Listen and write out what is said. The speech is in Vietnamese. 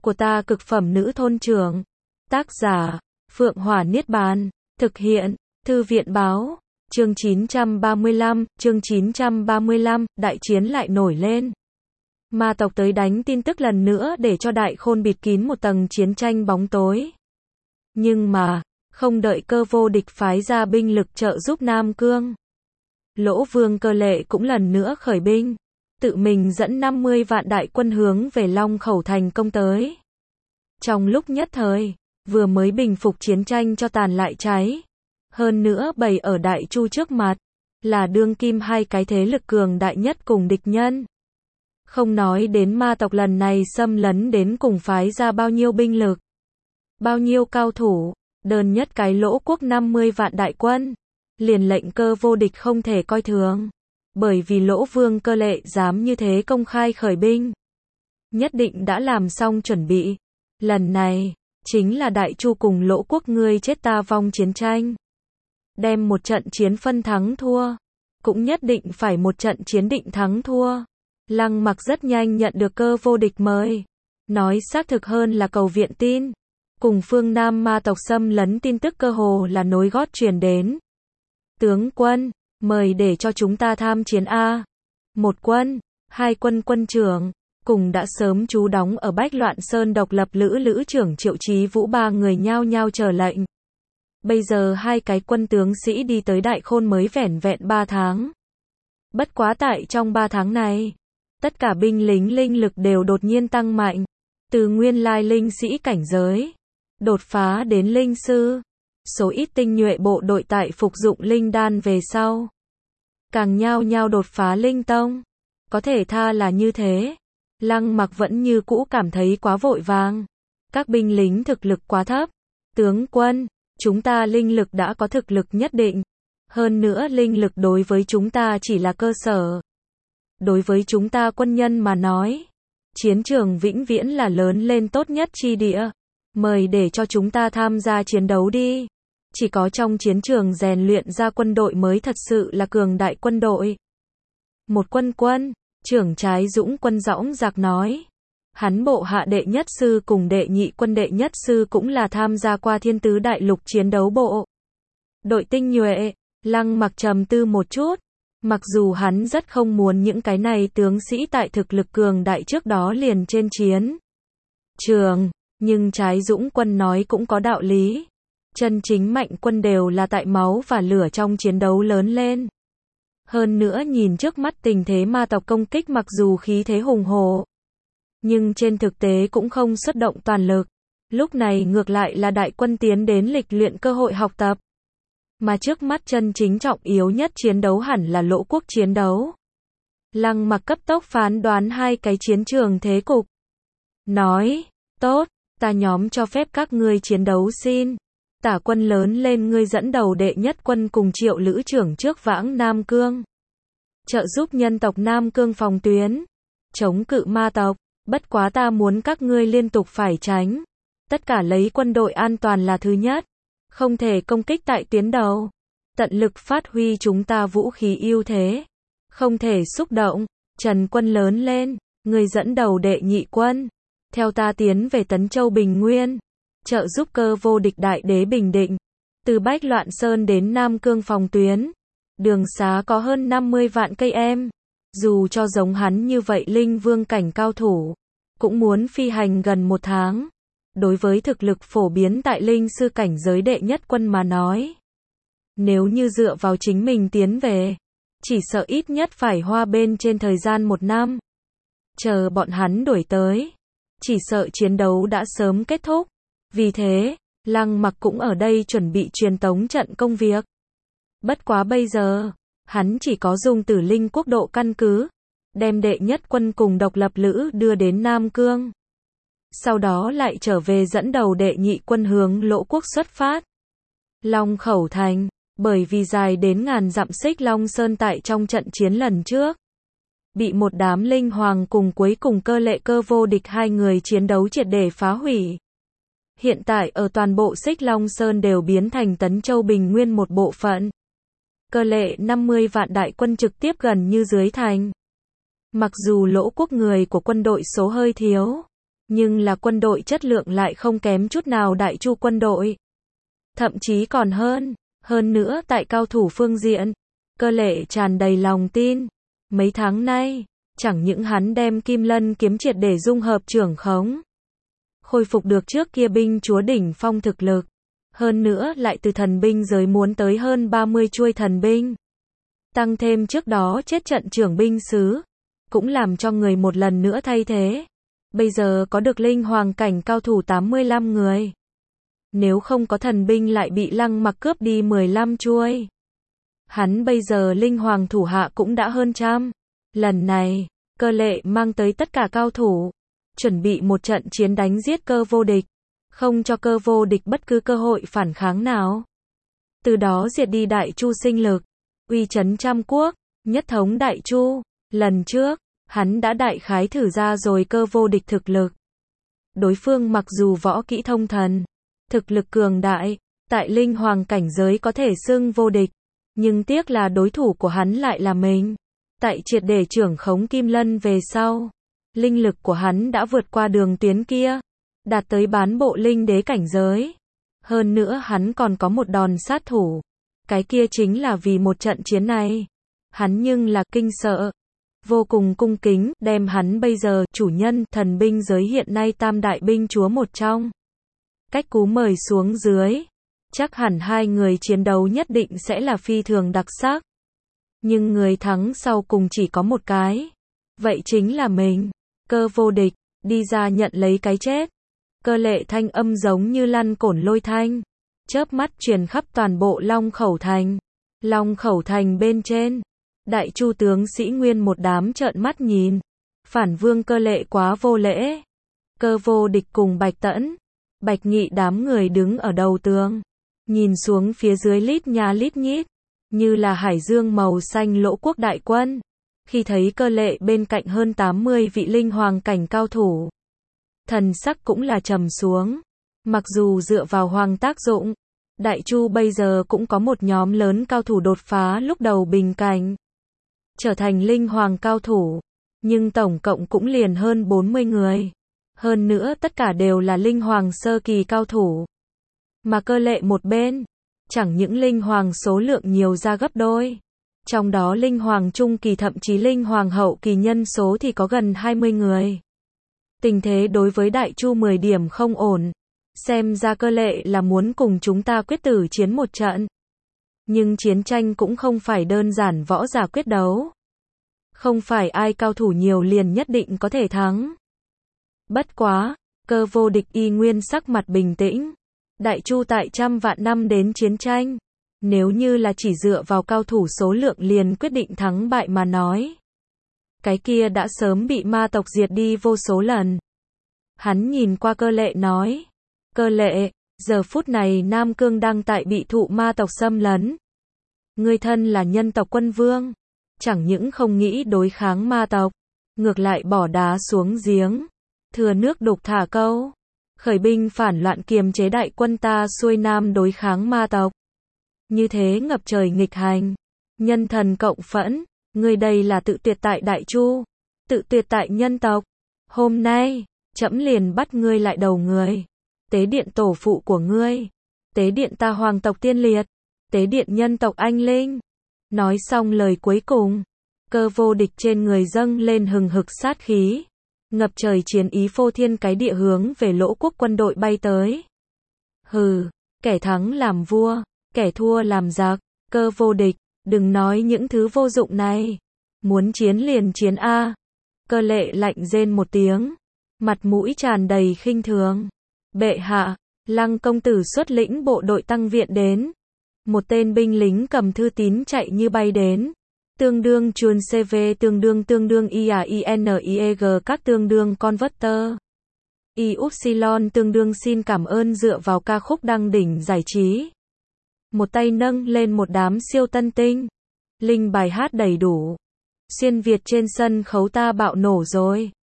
của ta cực phẩm nữ thôn trưởng. Tác giả, Phượng Hỏa Niết Bàn. Thực hiện, Thư viện báo. Chương 935, đại chiến lại nổi lên. Ma tộc tới đánh tin tức lần nữa để cho Đại Khôn bịt kín một tầng chiến tranh bóng tối. Nhưng mà, không đợi Cơ Vô Địch phái ra binh lực trợ giúp Nam Cương. Lỗ Vương Cơ Lệ cũng lần nữa khởi binh, tự mình dẫn 50 vạn đại quân hướng về Long Khẩu thành công tới. Trong lúc nhất thời, vừa mới bình phục chiến tranh cho tàn lại cháy. Hơn nữa bày ở Đại Chu trước mặt, là đương kim hai cái thế lực cường đại nhất cùng địch nhân. Không nói đến ma tộc lần này xâm lấn đến cùng phái ra bao nhiêu binh lực, bao nhiêu cao thủ, đơn nhất cái Lỗ quốc 50 vạn đại quân, liền lệnh Cơ Vô Địch không thể coi thường. Bởi vì Lỗ Vương Cơ Lệ dám như thế công khai khởi binh, nhất định đã làm xong chuẩn bị. Lần này, chính là Đại Chu cùng Lỗ quốc ngươi chết ta vong chiến tranh. Đem một trận chiến phân thắng thua, cũng nhất định phải một trận chiến định thắng thua. Lăng Mặc rất nhanh nhận được Cơ Vô Địch mời, nói xác thực hơn là cầu viện tin, cùng phương Nam ma tộc xâm lấn tin tức cơ hồ là nối gót truyền đến. Tướng quân, mời để cho chúng ta tham chiến a. Một quân, hai quân quân trưởng, cùng đã sớm trú đóng ở Bách Loạn Sơn độc lập lữ trưởng Triệu Chí Vũ ba người nhao nhao chờ lệnh. Bây giờ hai cái quân tướng sĩ đi tới Đại Khôn mới vẻn vẹn 3 tháng. Bất quá tại trong 3 tháng này, tất cả binh lính linh lực đều đột nhiên tăng mạnh, từ nguyên lai linh sĩ cảnh giới, đột phá đến linh sư. Số ít tinh nhuệ bộ đội tại phục dụng linh đan về sau, càng nhao nhao đột phá linh tông. Có thể tha là như thế, Lăng Mặc vẫn như cũ cảm thấy quá vội vàng. Các binh lính thực lực quá thấp. Tướng quân, chúng ta linh lực đã có thực lực nhất định. Hơn nữa linh lực đối với chúng ta chỉ là cơ sở. Đối với chúng ta quân nhân mà nói, chiến trường vĩnh viễn là lớn lên tốt nhất chi địa. Mời để cho chúng ta tham gia chiến đấu đi. Chỉ có trong chiến trường rèn luyện ra quân đội mới thật sự là cường đại quân đội. Một quân trưởng Trái Dũng Quân dõng dạc nói. Hắn bộ hạ đệ nhất sư cùng đệ nhị quân đệ nhất sư cũng là tham gia qua Thiên Tứ Đại Lục chiến đấu bộ đội tinh nhuệ. Lăng Mặc trầm tư một chút. Mặc dù hắn rất không muốn những cái này tướng sĩ tại thực lực cường đại trước đó liền trên chiến trường, nhưng Trái Dũng Quân nói cũng có đạo lý. Chân chính mạnh quân đều là tại máu và lửa trong chiến đấu lớn lên. Hơn nữa nhìn trước mắt tình thế ma tộc công kích mặc dù khí thế hùng hổ, nhưng trên thực tế cũng không xuất động toàn lực. Lúc này ngược lại là đại quân tiến đến lịch luyện cơ hội học tập. Mà trước mắt chân chính trọng yếu nhất chiến đấu hẳn là Lỗ quốc chiến đấu. Lăng Mặc cấp tốc phán đoán hai cái chiến trường thế cục. Nói, tốt, ta nhóm cho phép các ngươi chiến đấu xin. Tả quân lớn lên ngươi dẫn đầu đệ nhất quân cùng Triệu lữ trưởng trước vãng Nam Cương. Trợ giúp nhân tộc Nam Cương phòng tuyến. Chống cự ma tộc. Bất quá ta muốn các ngươi liên tục phải tránh. Tất cả lấy quân đội an toàn là thứ nhất. Không thể công kích tại tuyến đầu. Tận lực phát huy chúng ta vũ khí ưu thế. Không thể xúc động. Trần quân lớn lên. Ngươi dẫn đầu đệ nhị quân. Theo ta tiến về Tấn Châu Bình Nguyên. Trợ giúp Cơ Vô Địch đại đế bình định. Từ Bách Loạn Sơn đến Nam Cương phòng tuyến. Đường xá có hơn 50 vạn cây em. Dù cho giống hắn như vậy linh vương cảnh cao thủ, cũng muốn phi hành gần 1 tháng. Đối với thực lực phổ biến tại linh sư cảnh giới đệ nhất quân mà nói, nếu như dựa vào chính mình tiến về, chỉ sợ ít nhất phải hoa bên trên thời gian 1 năm. Chờ bọn hắn đuổi tới, chỉ sợ chiến đấu đã sớm kết thúc. Vì thế, Lăng Mặc cũng ở đây chuẩn bị truyền tống trận công việc. Bất quá bây giờ, hắn chỉ có dùng Tử Linh quốc độ căn cứ, đem đệ nhất quân cùng độc lập lữ đưa đến Nam Cương. Sau đó lại trở về dẫn đầu đệ nhị quân hướng Lỗ quốc xuất phát. Long Khẩu thành, bởi vì dài đến ngàn dặm Xích Long Sơn tại trong trận chiến lần trước, bị một đám linh hoàng cùng cuối cùng Cơ Lệ Cơ Vô Địch hai người chiến đấu triệt để phá hủy. Hiện tại ở toàn bộ Xích Long Sơn đều biến thành Tấn Châu Bình Nguyên một bộ phận. Cơ Lệ 50 vạn đại quân trực tiếp gần như dưới thành. Mặc dù Lỗ quốc người của quân đội số hơi thiếu, Nhưng là quân đội chất lượng lại không kém chút nào Đại Chu quân đội. Thậm chí còn hơn. Hơn nữa tại cao thủ phương diện, Cơ Lệ tràn đầy lòng tin. Mấy tháng nay, chẳng những hắn đem Kim Lân kiếm triệt để dung hợp trưởng khống, khôi phục được trước kia binh chúa đỉnh phong thực lực. Hơn nữa lại từ thần binh giới muốn tới hơn 30 chuôi thần binh. Tăng thêm trước đó chết trận trưởng binh sứ, cũng làm cho người một lần nữa thay thế. Bây giờ có được linh hoàng cảnh cao thủ 85 người. Nếu không có thần binh lại bị Lăng Mặc cướp đi 15 chuôi. Hắn bây giờ linh hoàng thủ hạ cũng đã hơn trăm. Lần này, Cơ Lệ mang tới tất cả cao thủ, chuẩn bị một trận chiến đánh giết Cơ Vô Địch, không cho Cơ Vô Địch bất cứ cơ hội phản kháng nào. Từ đó diệt đi Đại Chu sinh lực, uy chấn trăm quốc, nhất thống Đại Chu. Lần trước, hắn đã đại khái thử ra rồi Cơ Vô Địch thực lực. Đối phương mặc dù võ kỹ thông thần, thực lực cường đại, tại linh hoàng cảnh giới có thể xưng vô địch, nhưng tiếc là đối thủ của hắn lại là mình. Tại triệt để trưởng khống Kim Lân về sau, linh lực của hắn đã vượt qua đường tuyến kia, đạt tới bán bộ linh đế cảnh giới. Hơn nữa hắn còn có một đòn sát thủ. Cái kia chính là vì một trận chiến này. Hắn nhưng là kinh sợ, vô cùng cung kính, đem hắn bây giờ, chủ nhân, thần binh giới hiện nay tam đại binh chúa một trong. Cách cú mời xuống dưới. Chắc hẳn hai người chiến đấu nhất định sẽ là phi thường đặc sắc. Nhưng người thắng sau cùng chỉ có một cái. Vậy chính là mình. Cơ Vô Địch, đi ra nhận lấy cái chết. Cơ Lệ thanh âm giống như lăn cổn lôi thanh, chớp mắt truyền khắp toàn bộ Long Khẩu Thành. Long Khẩu Thành bên trên, Đại Chu tướng sĩ nguyên một đám trợn mắt nhìn. Phản vương Cơ Lệ quá vô lễ. Cơ Vô Địch cùng Bạch Tẫn, Bạch Nghị đám người đứng ở đầu tường, nhìn xuống phía dưới lít nha lít nhít, như là hải dương màu xanh lỗ quốc đại quân. Khi thấy Cơ Lệ bên cạnh hơn 80 vị linh hoàng cảnh cao thủ, thần sắc cũng là trầm xuống. Mặc dù dựa vào hoàng tác dụng, Đại Chu bây giờ cũng có một nhóm lớn cao thủ đột phá lúc đầu bình cảnh, trở thành linh hoàng cao thủ, nhưng tổng cộng cũng liền hơn 40 người. Hơn nữa tất cả đều là linh hoàng sơ kỳ cao thủ. Mà Cơ Lệ một bên, chẳng những linh hoàng số lượng nhiều ra gấp đôi, trong đó linh hoàng trung kỳ thậm chí linh hoàng hậu kỳ nhân số thì có gần 20 người. Tình thế đối với Đại Chu 10 điểm không ổn. Xem ra Cơ Lệ là muốn cùng chúng ta quyết tử chiến một trận. Nhưng chiến tranh cũng không phải đơn giản võ giả quyết đấu. Không phải ai cao thủ nhiều liền nhất định có thể thắng. Bất quá, Cơ Vô Địch y nguyên sắc mặt bình tĩnh. Đại Chu tại trăm vạn năm đến chiến tranh, nếu như là chỉ dựa vào cao thủ số lượng liền quyết định thắng bại mà nói, cái kia đã sớm bị ma tộc diệt đi vô số lần. Hắn nhìn qua Cơ Lệ nói, Cơ Lệ, giờ phút này Nam Cương đang tại bị thụ ma tộc xâm lấn. Ngươi thân là nhân tộc quân vương, chẳng những không nghĩ đối kháng ma tộc, ngược lại bỏ đá xuống giếng, thừa nước đục thả câu, khởi binh phản loạn kiềm chế đại quân ta xuôi nam đối kháng ma tộc. Như thế ngập trời nghịch hành, nhân thần cộng phẫn, ngươi đây là tự tuyệt tại Đại Chu, tự tuyệt tại nhân tộc. Hôm nay, trẫm liền bắt ngươi lại đầu người, tế điện tổ phụ của ngươi, tế điện ta hoàng tộc tiên liệt, tế điện nhân tộc anh linh. Nói xong lời cuối cùng, Cơ Vô Địch trên người dâng lên hừng hực sát khí, ngập trời chiến ý phô thiên cái địa hướng về Lỗ quốc quân đội bay tới. Hừ, kẻ thắng làm vua, kẻ thua làm giặc. Cơ Vô Địch, đừng nói những thứ vô dụng này. Muốn chiến liền chiến a. Cơ Lệ lạnh rên một tiếng, mặt mũi tràn đầy khinh thường. Bệ hạ, Lăng công tử xuất lĩnh bộ đội tăng viện đến. Một tên binh lính cầm thư tín chạy như bay đến. Tương đương chuồn CV tương đương IAINIEG các tương đương converter. Y-Upsilon tương đương xin cảm ơn dựa vào ca khúc đăng đỉnh giải trí. Một tay nâng lên một đám siêu tân tinh. Linh bài hát đầy đủ. Xuyên Việt trên sân khấu ta bạo nổ rồi.